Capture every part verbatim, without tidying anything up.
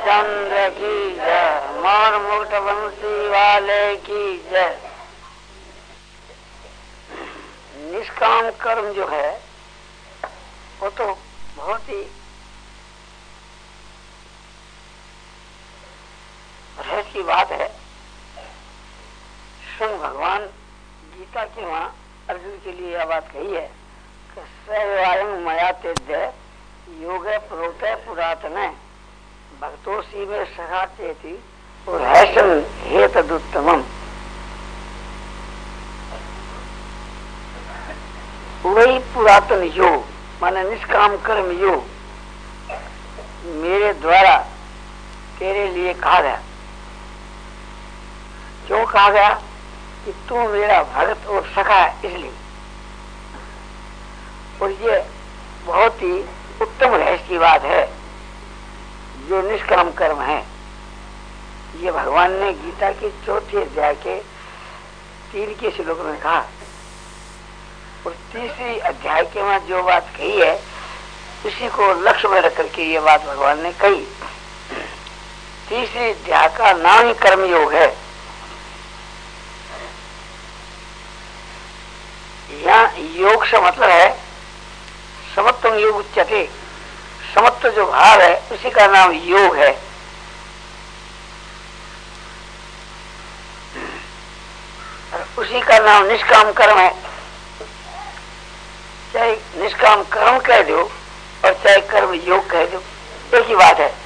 रामचंद्र की जय, मोर मुकुट बंसी वाले की जय। निष्काम कर्म जो है वो तो बहुत ही रहस्य की बात है। स्वयं भगवान गीता के वहां अर्जुन के लिए यह बात कही है कि सैवायं मया तेद्य योग प्रोत पुरातन भक्तोसी में सखा चेती और हैसन हे तदुत्तमम। वही पुरातन योग माने निष्काम कर्म योग मेरे द्वारा तेरे लिए कहा गया। क्यों कहा गया कि तू मेरा भक्त और सखा है, इसलिए। और ये बहुत ही उत्तम रहस्य की बात है जो निष्काम कर्म है। ये भगवान ने गीता के चौथे अध्याय के तीन के श्लोक में कहा और तीसरी अध्याय के में जो बात कही है उसी को लक्ष्य में रख करके ये बात भगवान ने कही। तीसरी अध्याय का नाम ही कर्म योग है। यहाँ योग से मतलब है समत्व योग उच्यते। समत्व जो भाव है उसी का नाम योग है। और उसी का नाम निष्काम कर्म है। चाहे निष्काम कर्म कह दो और चाहे कर्म योग कह दो, एक ही बात है।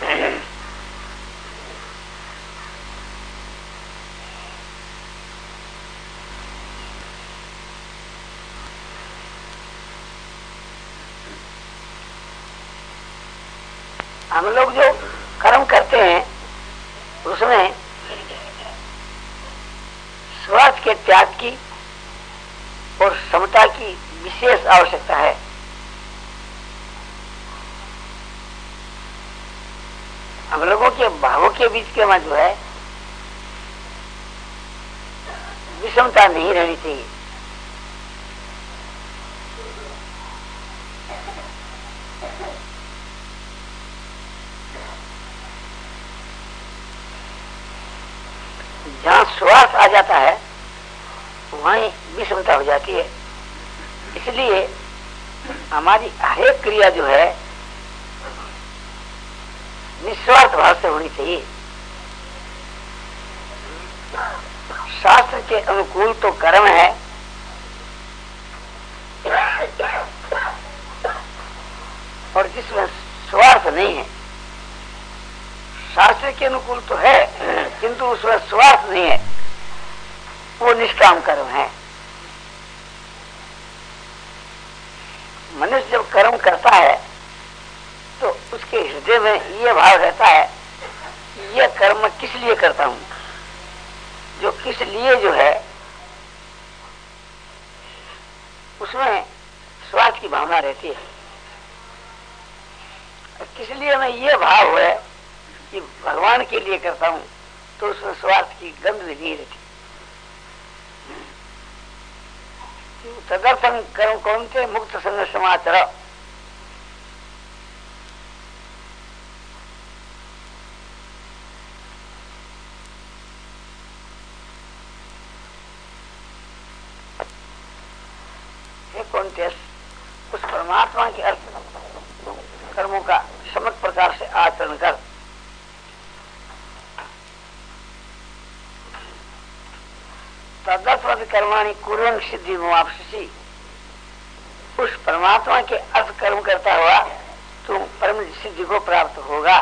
हम लोग जो कर्म करते हैं उसमें स्वार्थ के त्याग की और समता की विशेष आवश्यकता है। हम लोगों के भावों के बीच के में जो है विषमता नहीं रहनी चाहिए। जहाँ स्वार्थ आ जाता है वहीं विषमता हो जाती है। इसलिए हमारी हर एक क्रिया जो है निस्वार्थ भाव से होनी चाहिए। शास्त्र के अनुकूल तो कर्म है और जिसमें स्वार्थ नहीं है। शास्त्र के अनुकूल तो है किंतु उसमें स्वार्थ नहीं है, वो निष्काम कर्म है। मनुष्य जब कर्म करता है तो उसके हृदय में ये भाव रहता है ये कर्म किस लिए करता हूं। जो किस लिए जो है उसमें स्वार्थ की भावना रहती है। किस लिए मैं ये भाव है कि भगवान के लिए करता हूं तो उसमें स्वार्थ की गंध भी नहीं रहती। तदर्थं कर्म कौन्ते मुक्त संग समाचर। कौन्ते उस परमात्मा के अर्थ कर्मों का समस्त प्रकार से आचरण कर। तदर्थ कर्माणि कुर्वन् सिद्धि मुआप्स्यसि। उस परमात्मा के अर्थ कर्म करता हुआ तुम परम सिद्धि को प्राप्त होगा।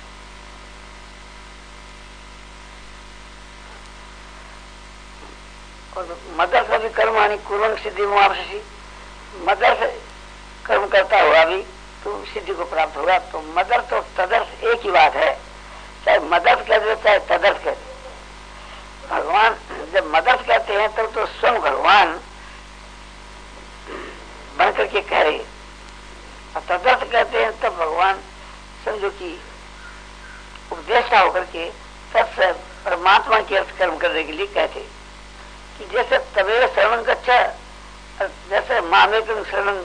और मदर्थ कर्माणि कुर्वन् सिद्धि मुआप्स्यसि। मदर्थ कर्म करता हुआ भी तुम सिद्धि को प्राप्त होगा। तो मदर्थ और तदर्थ एक ही बात है। चाहे मदर्थ कह दो चाहे तदर्थ कह दो। भगवान जब मदद कहते हैं तब तो स्वयं भगवान बन करके कह रहे, और तदर्थ कहते हैं तब भगवान समझो कि उपदेशा होकर के सबसे परमात्मा के अर्थ कर्म करने के लिए कहते कि जैसे तवेर शरण गच्छ, जैसे मामेकं शरणं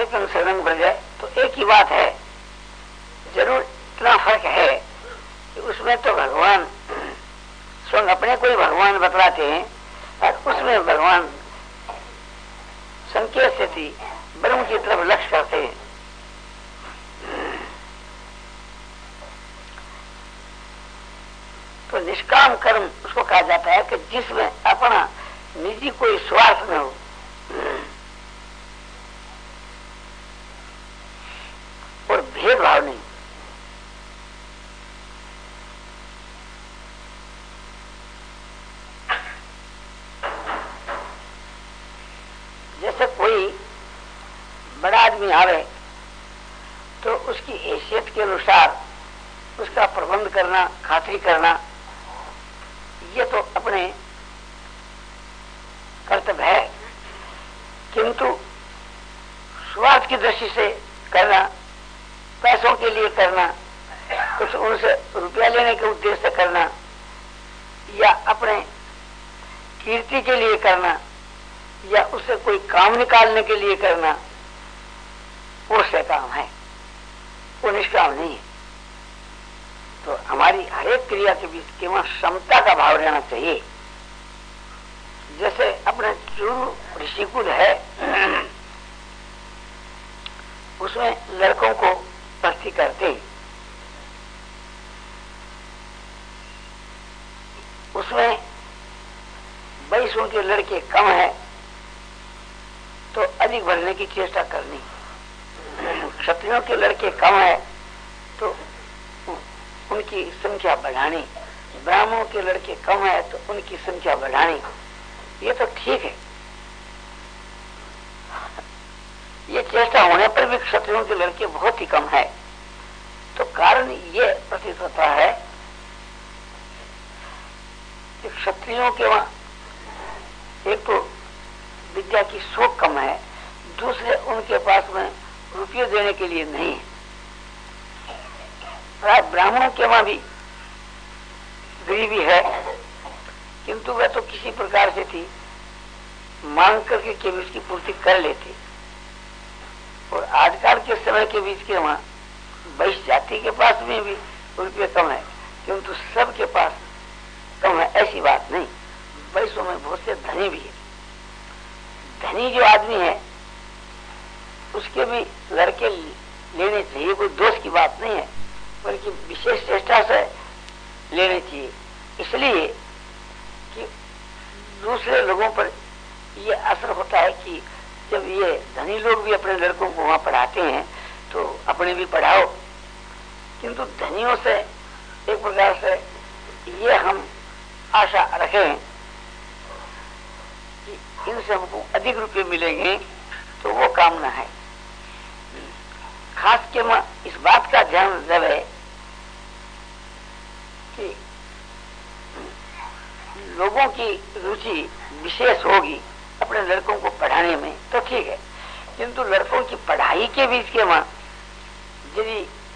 अद्वैत शरण बढ़ जाए तो एक ही बात है, जरूर इतना फर्क है कि उसमें तो भगवान स्वयं अपने को ही भगवान बतलाते हैं और उसमें भगवान संकेत से थी ब्रह्म की तरफ लक्ष्य करते हैं। तो निष्काम कर्म उसको कहा जाता है कि जिसमें अपना निजी कोई स्वार्थ न हो, और भेदभाव नहीं। जैसे कोई बड़ा आदमी आवे तो उसकी हैसियत के अनुसार उसका प्रबंध करना, खातिरी करना, ये तो अपने कर्तव्य है। किंतु स्वार्थ की दृष्टि से करना, पैसों के लिए करना, कुछ उनसे रुपया लेने के उद्देश्य से करना, या अपने कीर्ति के लिए करना, या उससे कोई काम निकालने के लिए करना, वो से काम है, वो निष्काम नहीं है। तो हमारी हर एक क्रिया के बीच केवल समता का भाव रहना चाहिए। जैसे अपने चूरू ऋषिकुल है, उसमें लड़कों को भर्ती करते, उसमें बाईसों के लड़के कम है तो अधिक भरने की चेष्टा करनी, क्षत्रियों के लड़के कम है तो उनकी संख्या बढ़ानी, ब्राह्मणों के लड़के कम है तो उनकी संख्या बढ़ानी। ये तो ठीक है, ये चेष्टा होने पर भी क्षत्रियों के लड़के बहुत ही कम है। तो कारण ये प्रतीत होता है कि क्षत्रियों के वहां एक तो विद्या की शोक कम है, दूसरे उनके पास में रुपये देने के लिए नहीं है। ब्राह्मणों के वहां भी गरीबी है, किंतु वह तो किसी प्रकार से थी मांग करके के बीच की पूर्ति कर लेती। और आजकल के समय के बीच के वहां वैश्य जाति के पास में भी रुपये कम है, किंतु सबके पास कम है ऐसी बात नहीं। वैश्यों में बहुत से धनी भी है। धनी जो आदमी है उसके भी लड़के लेने चाहिए, कोई दोष की बात नहीं है, बल्कि विशेष चेष्टा से लेने चाहिए। इसलिए कि दूसरे लोगों पर यह असर होता है कि जब ये धनी लोग भी अपने लड़कों को वहां पढ़ाते हैं तो अपने भी पढ़ाओ। किंतु धनियों से एक प्रकार से ये हम आशा रखें कि इनसे हमको अधिक रुपए मिलेंगे, तो वो कामना है। खास के मैं इस बात का ध्यान रहे कि लोगों की रुचि विशेष होगी अपने लड़कों को पढ़ाने में तो ठीक है, किंतु लड़कों की पढ़ाई के बीच के वहां यदि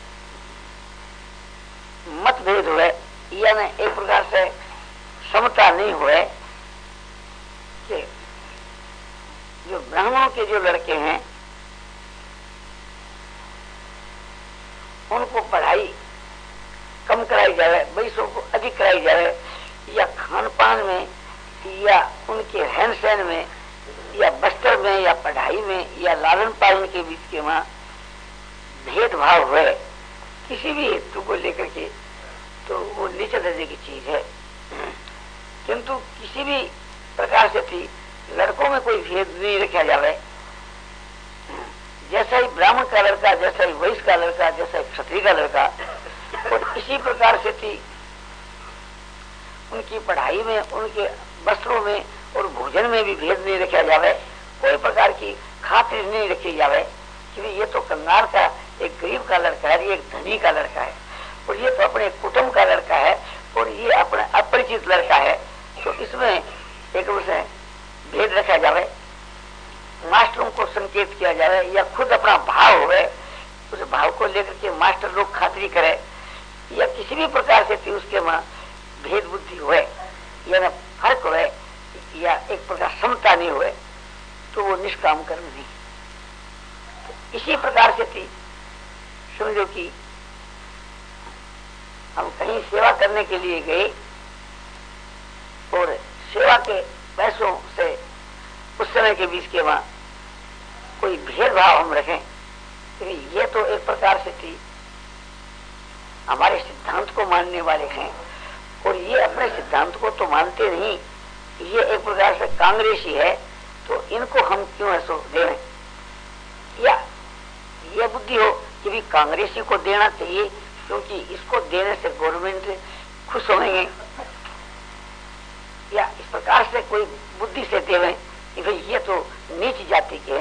मतभेद हुए या न एक प्रकार से समता नहीं हुए कि जो ब्राह्मणों के जो लड़के हैं उनको पढ़ाई कम कराई जाए, वैश्यों को अधिक कराई जाए, या खान पान में या उनके रहन सहन में या वस्त्र में या पढ़ाई में या लालन पालन के बीच के वहां भेदभाव हुए किसी भी हेतु को लेकर के, तो वो नीचे दर्जे की चीज है। किंतु किसी भी प्रकार से थी लड़कों में कोई भेद नहीं रखा जाए। जैसा ही ब्राह्मण का लड़का, जैसा ही वैश्य का लड़का, जैसा ही क्षत्रिय का लड़का, और इसी प्रकार से थी उनकी पढ़ाई में, उनके वस्त्रों में और भोजन में भी भेद नहीं रखा जाए, कोई प्रकार की खातिर नहीं रखी जाए कि ये तो कंगाल का एक गरीब का लड़का है, ये एक धनी का लड़का है, और ये तो अपने कुटुंब का लड़का है, और ये अपना अपरिचित लड़का है। तो इसमें एक से भेद रखा जाए, मास्टरों को संकेत किया जाए, या खुद अपना भाव हो, उस भाव को लेकर के मास्टर लोग खातिरी करे, या किसी भी प्रकार से थी उसके वहां भेद बुद्धि हुए या न फर्क हुए या एक प्रकार समता नहीं हुए, तो वो निष्काम कर्म नहीं। तो इसी प्रकार से थी। समझो कि हम कहीं सेवा करने के लिए गए और सेवा के पैसों से उस समय के बीच के वहां कोई भेदभाव हम रखें, तो ये तो एक प्रकार से थी हमारे सिद्धांत को मानने वाले हैं और ये अपने सिद्धांत को तो मानते नहीं, ये एक प्रकार से कांग्रेसी है, तो इनको हम क्यों ऐसो दें। या ये बुद्धि हो कि भी कांग्रेसी को देना चाहिए क्योंकि इसको देने से गवर्नमेंट खुश होंगे, या इस प्रकार से कोई बुद्धि